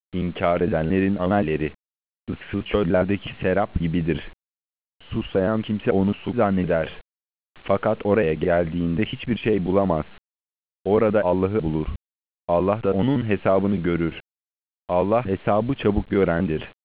İnkar edenlerin amelleri, ıssız çöllerdeki serap gibidir. Susayan kimse onu su zanneder. Fakat oraya geldiğinde hiçbir şey bulamaz. Orada Allah'ı bulur. Allah da onun hesabını görür. Allah hesabı çabuk görendir.